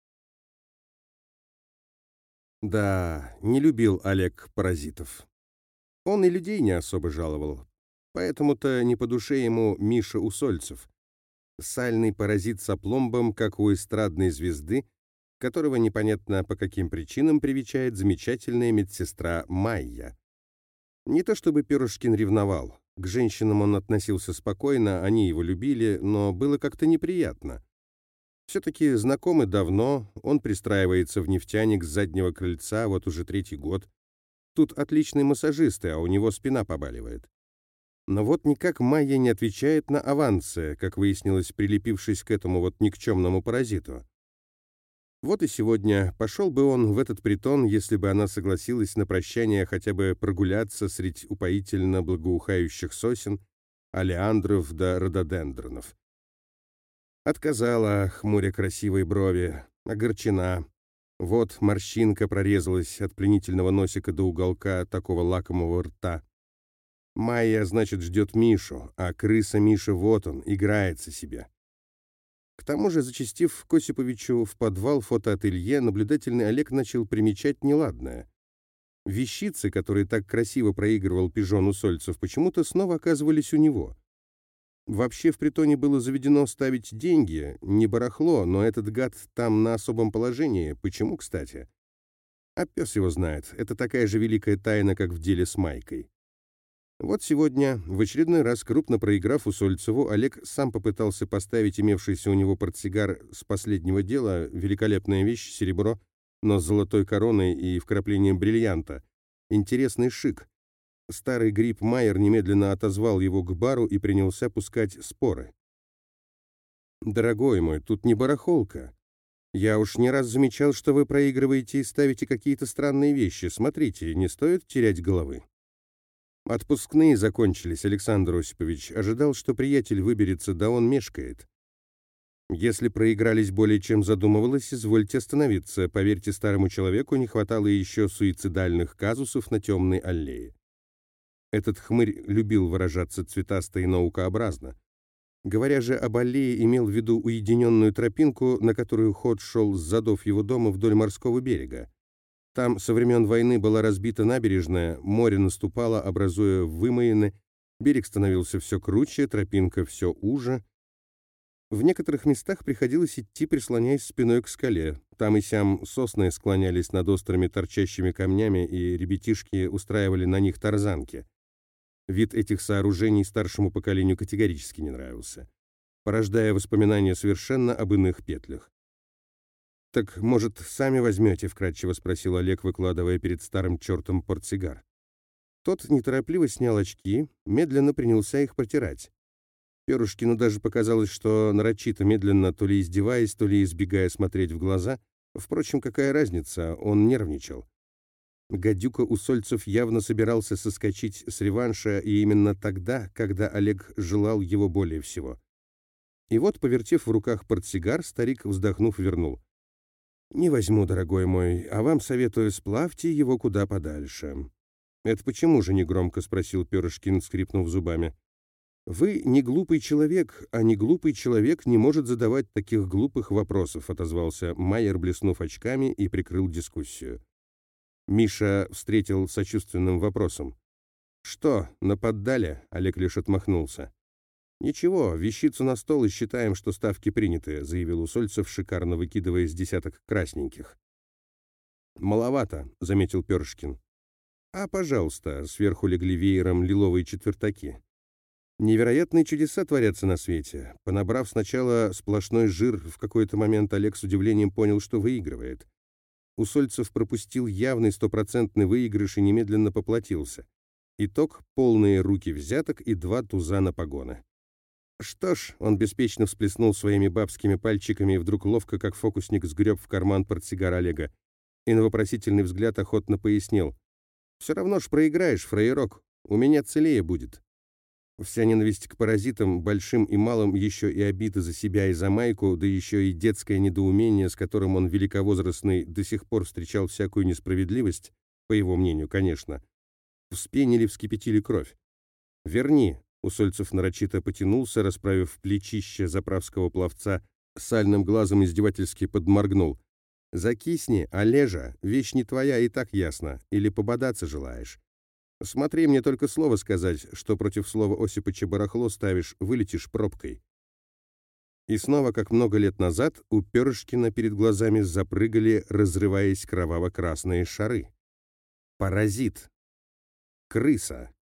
A: Да, не любил Олег паразитов. Он и людей не особо жаловал, поэтому-то не по душе ему Миша Усольцев. Сальный паразит с опломбом, как у эстрадной звезды, которого непонятно по каким причинам привечает замечательная медсестра Майя. Не то чтобы Перышкин ревновал. К женщинам он относился спокойно, они его любили, но было как-то неприятно. Все-таки знакомы давно, он пристраивается в нефтяник с заднего крыльца вот уже третий год. Тут отличные массажисты, а у него спина побаливает. Но вот никак Майя не отвечает на авансы, как выяснилось, прилепившись к этому вот никчемному паразиту. Вот и сегодня пошел бы он в этот притон, если бы она согласилась на прощание хотя бы прогуляться средь упоительно благоухающих сосен, алиандров да рододендронов. Отказала, хмуря красивые брови, огорчена. Вот морщинка прорезалась от пленительного носика до уголка такого лакомого рта. Майя, значит, ждет Мишу, а крыса Миша вот он, играется себе. К тому же, зачастив к Осиповичу в подвал фотоателье, наблюдательный Олег начал примечать неладное. Вещицы, которые так красиво проигрывал пижон Усольцев, почему-то снова оказывались у него. Вообще в притоне было заведено ставить деньги, не барахло, но этот гад там на особом положении. Почему, кстати? А пес его знает. Это такая же великая тайна, как в деле с Майкой. Вот сегодня, в очередной раз крупно проиграв Усольцеву, Олег сам попытался поставить имевшийся у него портсигар с последнего дела, великолепная вещь, серебро, но с золотой короной и вкраплением бриллианта. Интересный шик. Старый гриб Майер немедленно отозвал его к бару и принялся пускать споры. «Дорогой мой, тут не барахолка. Я уж не раз замечал, что вы проигрываете и ставите какие-то странные вещи. Смотрите, не стоит терять головы». Отпускные закончились, Александр Осипович. Ожидал, что приятель выберется, да он мешкает. Если проигрались более чем задумывалось, извольте остановиться. Поверьте старому человеку, не хватало еще суицидальных казусов на темной аллее. Этот хмырь любил выражаться цветасто и наукообразно. Говоря же об аллее, имел в виду уединенную тропинку, на которую ход шел с задов его дома вдоль морского берега. Там со времен войны была разбита набережная, море наступало, образуя вымоины, берег становился все круче, тропинка все уже. В некоторых местах приходилось идти, прислоняясь спиной к скале. Там и сям сосны склонялись над острыми торчащими камнями, и ребятишки устраивали на них тарзанки. Вид этих сооружений старшему поколению категорически не нравился, порождая воспоминания совершенно об иных петлях. «Так, может, сами возьмете?» — вкратчиво спросил Олег, выкладывая перед старым чертом портсигар. Тот неторопливо снял очки, медленно принялся их протирать. Перышкину даже показалось, что нарочито медленно, то ли издеваясь, то ли избегая смотреть в глаза. Впрочем, какая разница, он нервничал. Гадюка Усольцев явно собирался соскочить с реванша, и именно тогда, когда Олег желал его более всего. И вот, повертев в руках портсигар, старик, вздохнув, вернул. «Не возьму, дорогой мой, а вам советую, сплавьте его куда подальше». «Это почему же?» — негромко спросил Перышкин, скрипнув зубами. «Вы не глупый человек, а не глупый человек не может задавать таких глупых вопросов», — отозвался Майер, блеснув очками, и прикрыл дискуссию. Миша встретил сочувственным вопросом. «Что, наподдали?» — Олег лишь отмахнулся. «Ничего, вещицу на стол и считаем, что ставки приняты», — заявил Усольцев, шикарно выкидывая с десяток красненьких. «Маловато», — заметил Перышкин. «А, пожалуйста», — сверху легли веером лиловые четвертаки. Невероятные чудеса творятся на свете. Понабрав сначала сплошной жир, в какой-то момент Олег с удивлением понял, что выигрывает. Усольцев пропустил явный стопроцентный выигрыш и немедленно поплатился. Итог — полные руки взяток и два туза на погоны. «Что ж», — он беспечно всплеснул своими бабскими пальчиками и вдруг ловко, как фокусник, сгреб в карман портсигар Олега и на вопросительный взгляд охотно пояснил. «Все равно ж проиграешь, фраерок, у меня целее будет». Вся ненависть к паразитам, большим и малым, еще и обида за себя и за Майку, да еще и детское недоумение, с которым он, великовозрастный, до сих пор встречал всякую несправедливость, по его мнению, конечно, вспенили, вскипятили кровь. «Верни», — Усольцев нарочито потянулся, расправив плечище заправского пловца, сальным глазом издевательски подморгнул. «Закисни, Олежа, вещь не твоя, и так ясно, или пободаться желаешь? Смотри, мне только слово сказать, что против слова Осипыча барахло ставишь, вылетишь пробкой». И снова, как много лет назад, у Перышкина перед глазами запрыгали, разрываясь кроваво-красные шары. Паразит. Крыса.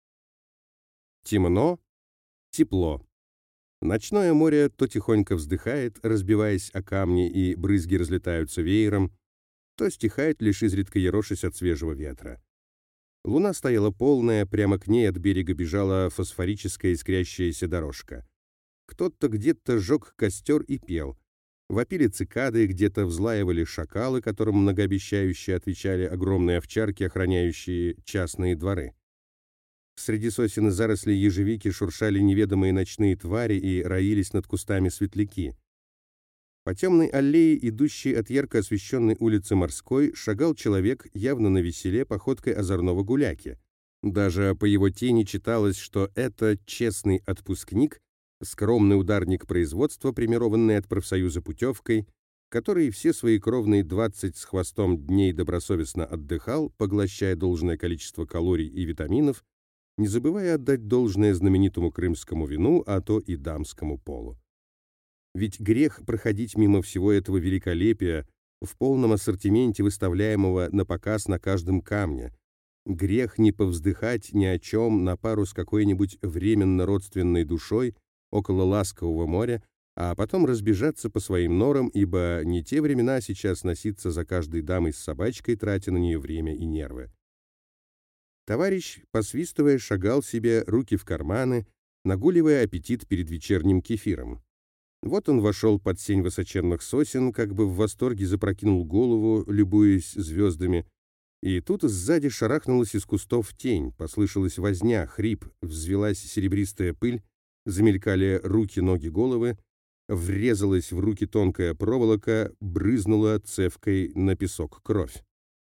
A: Темно, тепло. Ночное море то тихонько вздыхает, разбиваясь о камни, и брызги разлетаются веером, то стихает, лишь изредка ерошась от свежего ветра. Луна стояла полная, прямо к ней от берега бежала фосфорическая искрящаяся дорожка. Кто-то где-то жег костер и пел. Вопили цикады, где-то взлаивали шакалы, которым многообещающе отвечали огромные овчарки, охраняющие частные дворы. Среди сосен и зарослей ежевики шуршали неведомые ночные твари и роились над кустами светляки. По темной аллее, идущей от ярко освещенной улицы Морской, шагал человек, явно навеселе, походкой озорного гуляки. Даже по его тени читалось, что это честный отпускник, скромный ударник производства, премированный от профсоюза путевкой, который все свои кровные двадцать с хвостом дней добросовестно отдыхал, поглощая должное количество калорий и витаминов, не забывая отдать должное знаменитому крымскому вину, а то и дамскому полу. Ведь грех проходить мимо всего этого великолепия в полном ассортименте, выставляемого на показ на каждом камне. Грех не повздыхать ни о чем на пару с какой-нибудь временно родственной душой около ласкового моря, а потом разбежаться по своим норам, ибо не те времена сейчас носиться за каждой дамой с собачкой, тратя на нее время и нервы. Товарищ, посвистывая, шагал себе, руки в карманы, нагуливая аппетит перед вечерним кефиром. Вот он вошел под сень высоченных сосен, как бы в восторге запрокинул голову, любуясь звездами, и тут сзади шарахнулась из кустов тень, послышалась возня, хрип, взвелась серебристая пыль, замелькали руки, ноги, головы, врезалась в руки тонкая проволока, брызнула цевкой на песок кровь.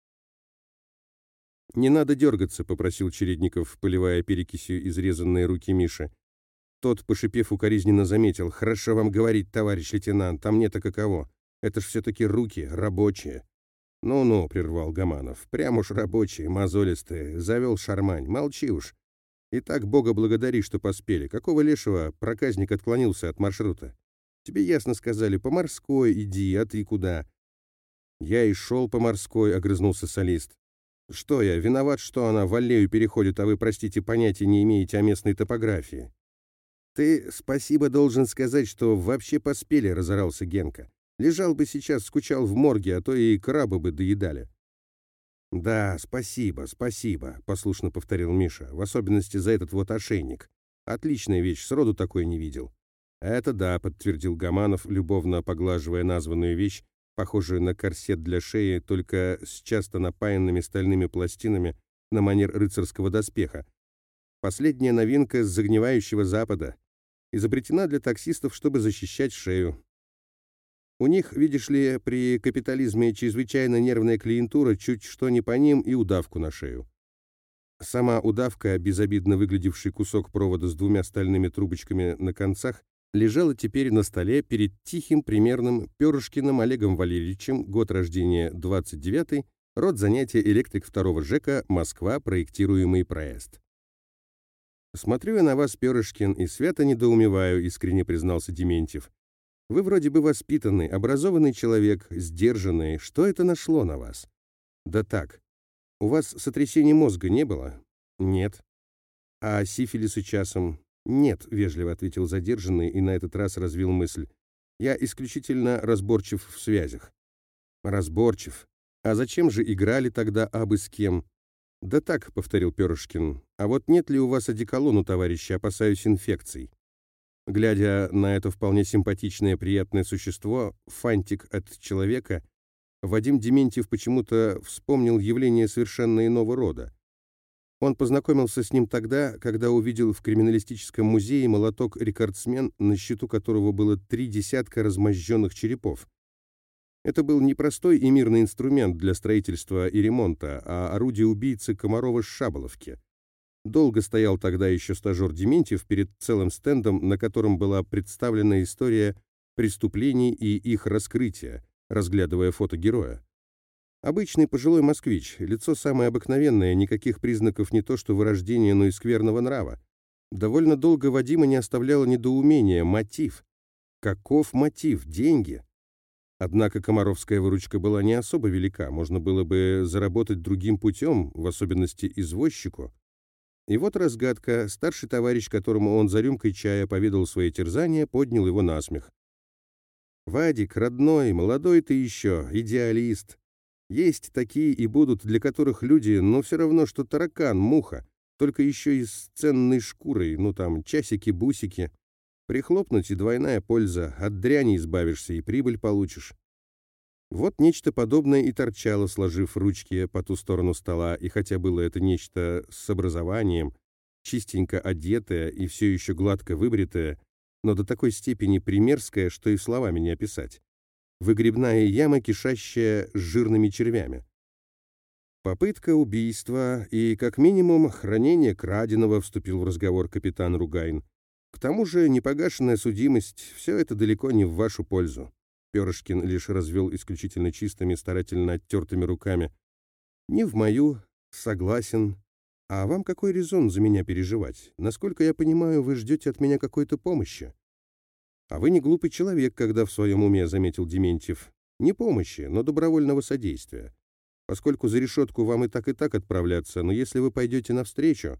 A: «Не надо дергаться», — попросил Чередников, поливая перекисью изрезанные руки Миши. Тот, пошипев, укоризненно заметил: «Хорошо вам говорить, товарищ лейтенант, а мне-то каково? Это ж все-таки руки рабочие». «Ну-ну», — прервал Гаманов, — «прям уж рабочие, мозолистые, завел шармань, молчи уж. И так Бога благодари, что поспели. Какого лешего проказник отклонился от маршрута? Тебе ясно сказали, по морской иди, а ты куда?» «Я и шел по морской», — огрызнулся солист. «Что я, виноват, что она в аллею переходит, а вы, простите, понятия не имеете о местной топографии?» «Ты спасибо должен сказать, что вообще поспели», — разорался Генка. «Лежал бы сейчас, скучал в морге, а то и крабы бы доедали». «Да, спасибо, спасибо», — послушно повторил Миша, «в особенности за этот вот ошейник. Отличная вещь, сроду такой не видел». «Это да», — подтвердил Гаманов, любовно поглаживая названную вещь, похожую на корсет для шеи, только с часто напаянными стальными пластинами на манер рыцарского доспеха. Последняя новинка с загнивающего Запада. Изобретена для таксистов, чтобы защищать шею. У них, видишь ли, при капитализме чрезвычайно нервная клиентура, чуть что не по ним и удавку на шею. Сама удавка, безобидно выглядевший кусок провода с двумя стальными трубочками на концах, лежала теперь на столе перед тихим, примерным Перышкиным Олегом Валерьевичем, год рождения двадцать девятый, род занятия электрик второго ЖЭКа, Москва, проектируемый проезд. «Смотрю я на вас, Перышкин, и свято недоумеваю», — искренне признался Дементьев. «Вы вроде бы воспитанный, образованный человек, сдержанный. Что это нашло на вас?» «Да так. У вас сотрясения мозга не было?» «Нет». «А сифилиса часом?» «Нет», — вежливо ответил задержанный и на этот раз развил мысль. «Я исключительно разборчив в связях». «Разборчив. А зачем же играли тогда абы с кем?» «Да так», — повторил Перышкин. «А вот нет ли у вас одеколону, товарищи, опасаюсь инфекций?» Глядя на это вполне симпатичное приятное существо, фантик от человека, Вадим Дементьев почему-то вспомнил явление совершенно иного рода. Он познакомился с ним тогда, когда увидел в криминалистическом музее молоток-рекордсмен, на счету которого было три десятка размозженных черепов. Это был не простой и мирный инструмент для строительства и ремонта, а орудие убийцы Комарова с Шаболовки. Долго стоял тогда еще стажер Дементьев перед целым стендом, на котором была представлена история преступлений и их раскрытия, разглядывая фото героя. Обычный пожилой москвич, лицо самое обыкновенное, никаких признаков не то что вырождения, но и скверного нрава. Довольно долго Вадима не оставляло недоумение, мотив. Каков мотив? Деньги? Однако комаровская выручка была не особо велика, можно было бы заработать другим путем, в особенности извозчику. И вот разгадка. Старший товарищ, которому он за рюмкой чая поведал свои терзания, поднял его на смех. «Вадик, родной, молодой ты еще, идеалист. Есть такие и будут, для которых люди, ну все равно, что таракан, муха, только еще и с ценной шкурой, ну там часики-бусики. Прихлопнуть и двойная польза, от дряни избавишься и прибыль получишь». Вот нечто подобное и торчало, сложив ручки по ту сторону стола, и хотя было это нечто с образованием, чистенько одетое и все еще гладко выбритое, но до такой степени примерское, что и словами не описать. Выгребная яма, кишащая жирными червями. Попытка убийства и, как минимум, хранение краденого, вступил в разговор капитан Ругайн. К тому же непогашенная судимость, все это далеко не в вашу пользу. Перышкин лишь развел исключительно чистыми, старательно оттертыми руками. «Не в мою, согласен. А вам какой резон за меня переживать? Насколько я понимаю, вы ждете от меня какой-то помощи. А вы не глупый человек, когда в своем уме, заметил Дементьев. Не помощи, но добровольного содействия. Поскольку за решетку вам и так и так отправляться, но если вы пойдете навстречу...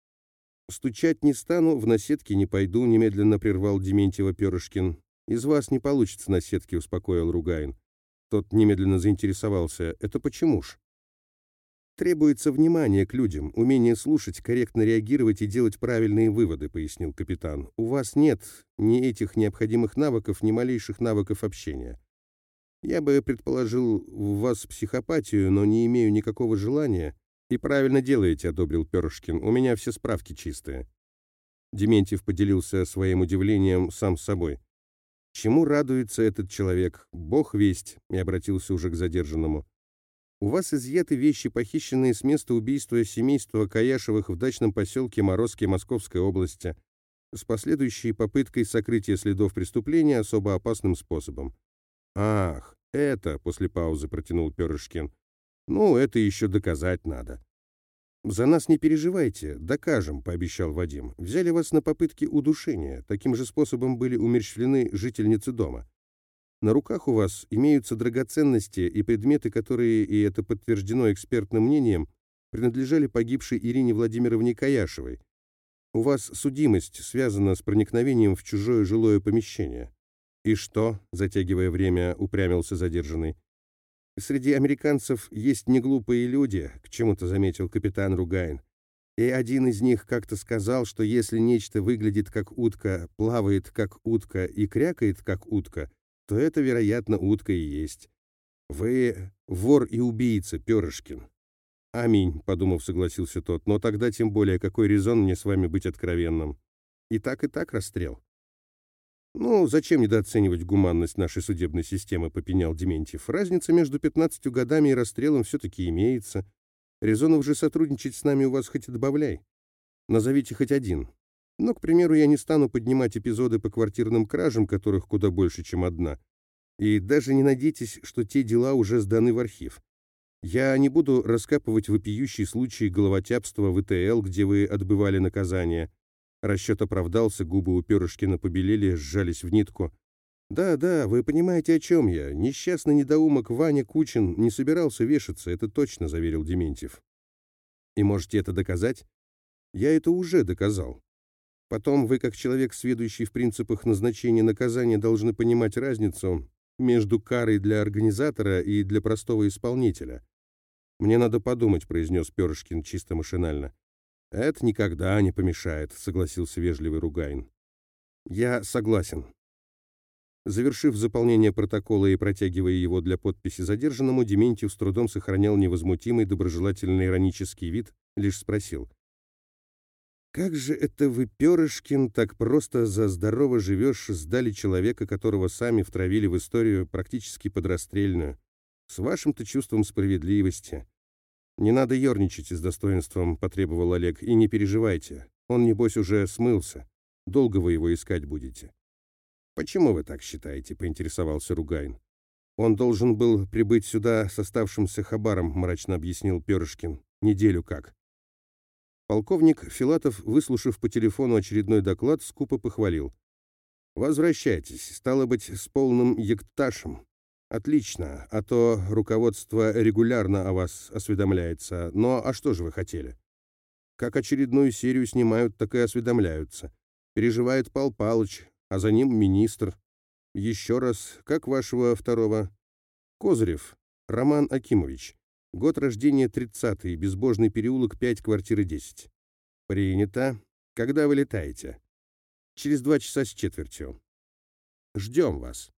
A: Стучать не стану, в наседки не пойду, немедленно прервал Дементьева Перышкин. Из вас не получится наседки, успокоил Ругайн. Тот немедленно заинтересовался. Это почему ж? Требуется внимание к людям, умение слушать, корректно реагировать и делать правильные выводы, пояснил капитан. У вас нет ни этих необходимых навыков, ни малейших навыков общения. Я бы предположил в вас психопатию, но не имею никакого желания. И правильно делаете, одобрил Перышкин. У меня все справки чистые. Дементьев поделился своим удивлением сам с собой. Чему радуется этот человек? Бог весть, и обратился уже к задержанному. У вас изъяты вещи, похищенные с места убийства семейства Каяшевых в дачном поселке Морозке Московской области, с последующей попыткой сокрытия следов преступления особо опасным способом. Ах, это, после паузы протянул Перышкин. Ну, это еще доказать надо. За нас не переживайте, докажем, пообещал Вадим. Взяли вас на попытки удушения, таким же способом были умерщвлены жительницы дома. На руках у вас имеются драгоценности и предметы, которые, и это подтверждено экспертным мнением, принадлежали погибшей Ирине Владимировне Каяшевой. У вас судимость связана с проникновением в чужое жилое помещение. И что, затягивая время, упрямился задержанный. Среди американцев есть неглупые люди, к чему-то заметил капитан Ругайн. И один из них как-то сказал, что если нечто выглядит как утка, плавает как утка и крякает как утка, то это, вероятно, утка и есть. Вы вор и убийца, Перышкин. Аминь, подумав, согласился тот, но тогда тем более какой резон мне с вами быть откровенным? И так, и так расстрел. Ну, зачем недооценивать гуманность нашей судебной системы, попенял Дементьев. Разница между пятнадцатью годами и расстрелом все-таки имеется. Резонов же сотрудничать с нами у вас хоть и добавляй. Назовите хоть один. Но, к примеру, я не стану поднимать эпизоды по квартирным кражам, которых куда больше, чем одна. И даже не надейтесь, что те дела уже сданы в архив. Я не буду раскапывать вопиющие случаи головотяпства в ИТЛ, где вы отбывали наказание. Расчет оправдался, губы у Перышкина побелели, сжались в нитку. «Да, да, вы понимаете, о чем я. Несчастный недоумок Ваня Кучин не собирался вешаться, это точно», — заверил Дементьев. «И можете это доказать?» «Я это уже доказал. Потом вы, как человек, сведущий в принципах назначения наказания, должны понимать разницу между карой для организатора и для простого исполнителя». «Мне надо подумать», — произнес Перышкин чисто машинально. «Это никогда не помешает», — согласился вежливый Ругайн. «Я согласен». Завершив заполнение протокола и протягивая его для подписи задержанному, Дементьев с трудом сохранял невозмутимый доброжелательный иронический вид, лишь спросил. «Как же это вы, Перышкин, так просто за здорово живешь, сдали человека, которого сами втравили в историю практически подрастрельную, с вашим-то чувством справедливости?» «Не надо ерничать», — с достоинством потребовал Олег, — «и не переживайте. Он, небось, уже смылся. Долго вы его искать будете». «Почему вы так считаете?» — поинтересовался Ругайн. «Он должен был прибыть сюда с оставшимся хабаром», — мрачно объяснил Перышкин. «Неделю как». Полковник Филатов, выслушав по телефону очередной доклад, скупо похвалил. «Возвращайтесь, стало быть, с полным екташем. Отлично, а то руководство регулярно о вас осведомляется. Но а что же вы хотели? Как очередную серию снимают, так и осведомляются. Переживает Пал Палыч, а за ним министр. Еще раз, как вашего второго? Козырев, Роман Акимович. Год рождения тридцатый, Безбожный переулок, пять, квартира десять. Принято. Когда вы летаете? Через два часа с четвертью. Ждем вас.